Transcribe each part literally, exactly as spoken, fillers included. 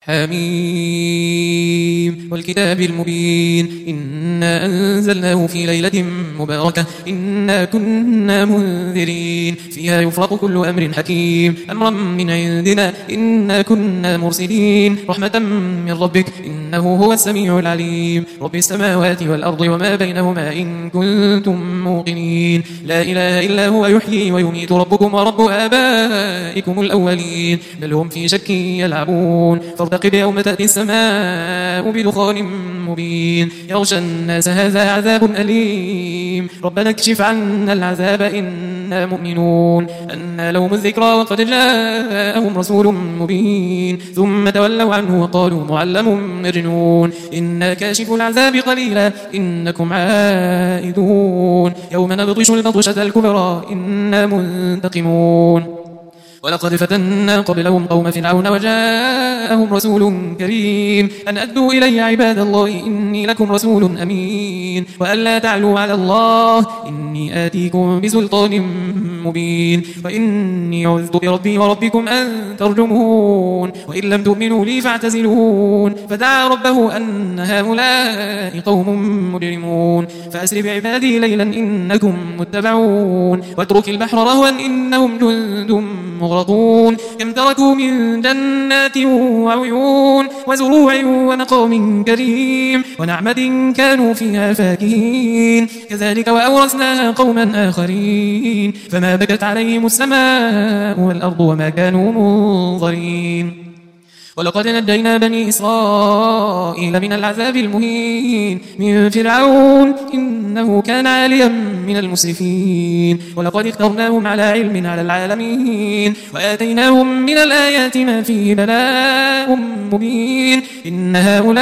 حميم والكتاب المبين إنا أنزلناه في ليلة مباركة إنا كنا منذرين فيها يفرق كل أمر حكيم أمرا من عندنا إنا كنا مرسلين رحمة من ربك إنه هو السميع العليم رب السماوات والأرض وما بينهما إن كنتم موقنين لا إله إلا هو يحيي ويميت ربكم ورب آبائكم الأولين بل هم في شك يلعبون فارتقب يوم تأتي السماء بدخان مبين يغشى الناس هذا عذاب أليم ربنا اكشف عنا العذاب إنا مؤمنون أنى لهم الذكرى وقد جاءهم رسول مبين ثم تولوا عنه وقالوا معلم مجنون إنا كاشف العذاب قليلا إنكم عائدون يوم نبطش البطشة الكبرى إنا منتقمون ولقد فتنا قبلهم قوم فرعون وجاءهم رسول كريم أن أدوا إلي عباد الله إني لكم رسول أمين وألا تعلوا على الله إني آتيكم بسلطان مبين وإني عذت بربي وربكم أن ترجمون وإن لم تؤمنوا لي فاعتزلون فدعا ربه أن هؤلاء قوم مجرمون فأسر بعبادي ليلا إنكم متبعون واترك البحر رهوا إنهم جند مغرقون كم تركوا من جنات وعيون وزروع ومقام كريم ونعمة كانوا فيها فاكهين كذلك وأورثناها قوما آخرين فما بكت عليهم السماء والأرض وما كانوا منظرين ولقد نجينا بني إسرائيل من العذاب المهين من فرعون إنه كان عاليا من المسرفين ولقد اخترناهم على علم على العالمين وآتيناهم من الآيات ما فيه بلاء مبين إن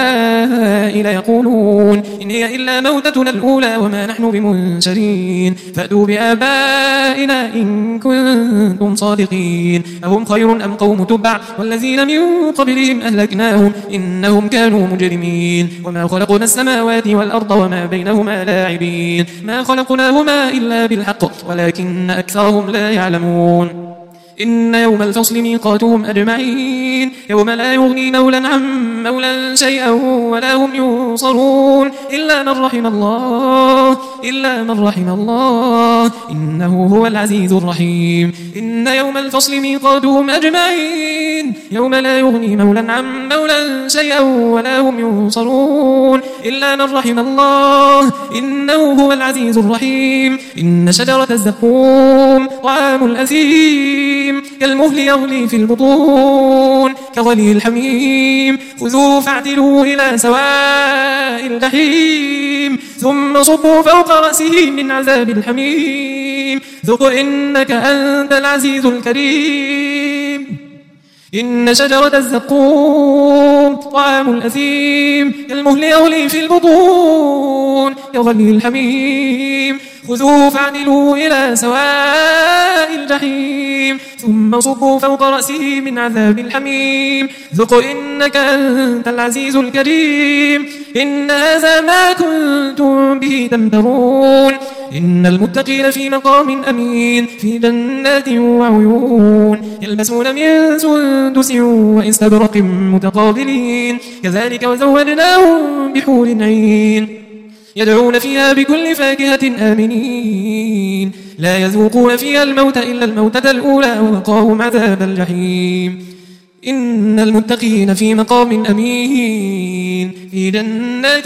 هؤلاء ليقولون إن هي إلا موتتنا الأولى وما نحن بمنشرين فأتوا بآبائنا إن كنتم صادقين أهم خير أم قوم تبع والذين من قبلهم أهلكناهم إنهم كانوا مجرمين وما خلقنا السماوات والأرض وما بينهما لاعبين ما خلقناهما إلا بالحق ولكن أكثرهم لا يعلمون إن يوم الفصل ميقاتهم أجمعين يوم لا يغني مولا عن مولا شيئا ولا هم ينصرون إلا من رحم الله إلا من رحم الله إنه هو العزيز الرحيم إن يوم الفصل ميقاتهم أجمعين يوم لا يغني مولا عن مولا شيئا ولا هم ينصرون إلا من رحم الله إنه هو العزيز الرحيم إن شجرة الزقوم طعام الأثيم كالمهل يغلي في البطون كغلي الحميم خذوه فاعتلوه إلى سواء الجحيم ثم صبوا فوق رأسه من عذاب الحميم ذق إنك أنت العزيز الكريم إن شجرة الزقوم طعام الأثيم كالمهل يغلي في البطون كغلي الحميم خذوه فاعتلوه إلى سواء الجحيم ثم صبوا فوق رأسه من عذاب الحميم ذق إنك أنت العزيز الكريم إن هذا ما كنتم به تمترون إن المتقين في مقام أمين في جنات وعيون يلبسون من سندس واستبرق متقابلين كذلك وزودناهم بحور عين يدعون فيها بكل فاكهة آمنين لا يذوقون فيها الموت إلا الموتة الأولى ووقاهم عذاب الجحيم إن المتقين في مقام أمين في جنات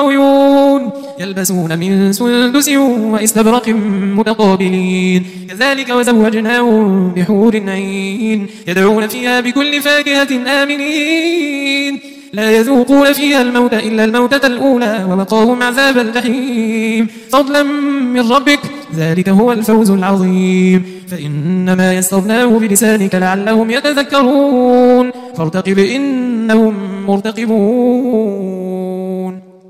وعيون يلبسون من سندس واستبرق متقابلين كذلك وزوجناهم بحور عين يدعون فيها بكل فاكهة آمنين لا يذوقون فيها الموت إلا الموتة الأولى ووقاهم عذاب الجحيم فضلا من ربك ذلك هو الفوز العظيم فإنما يسرناه بلسانك لعلهم يتذكرون فارتقب إنهم مرتقبون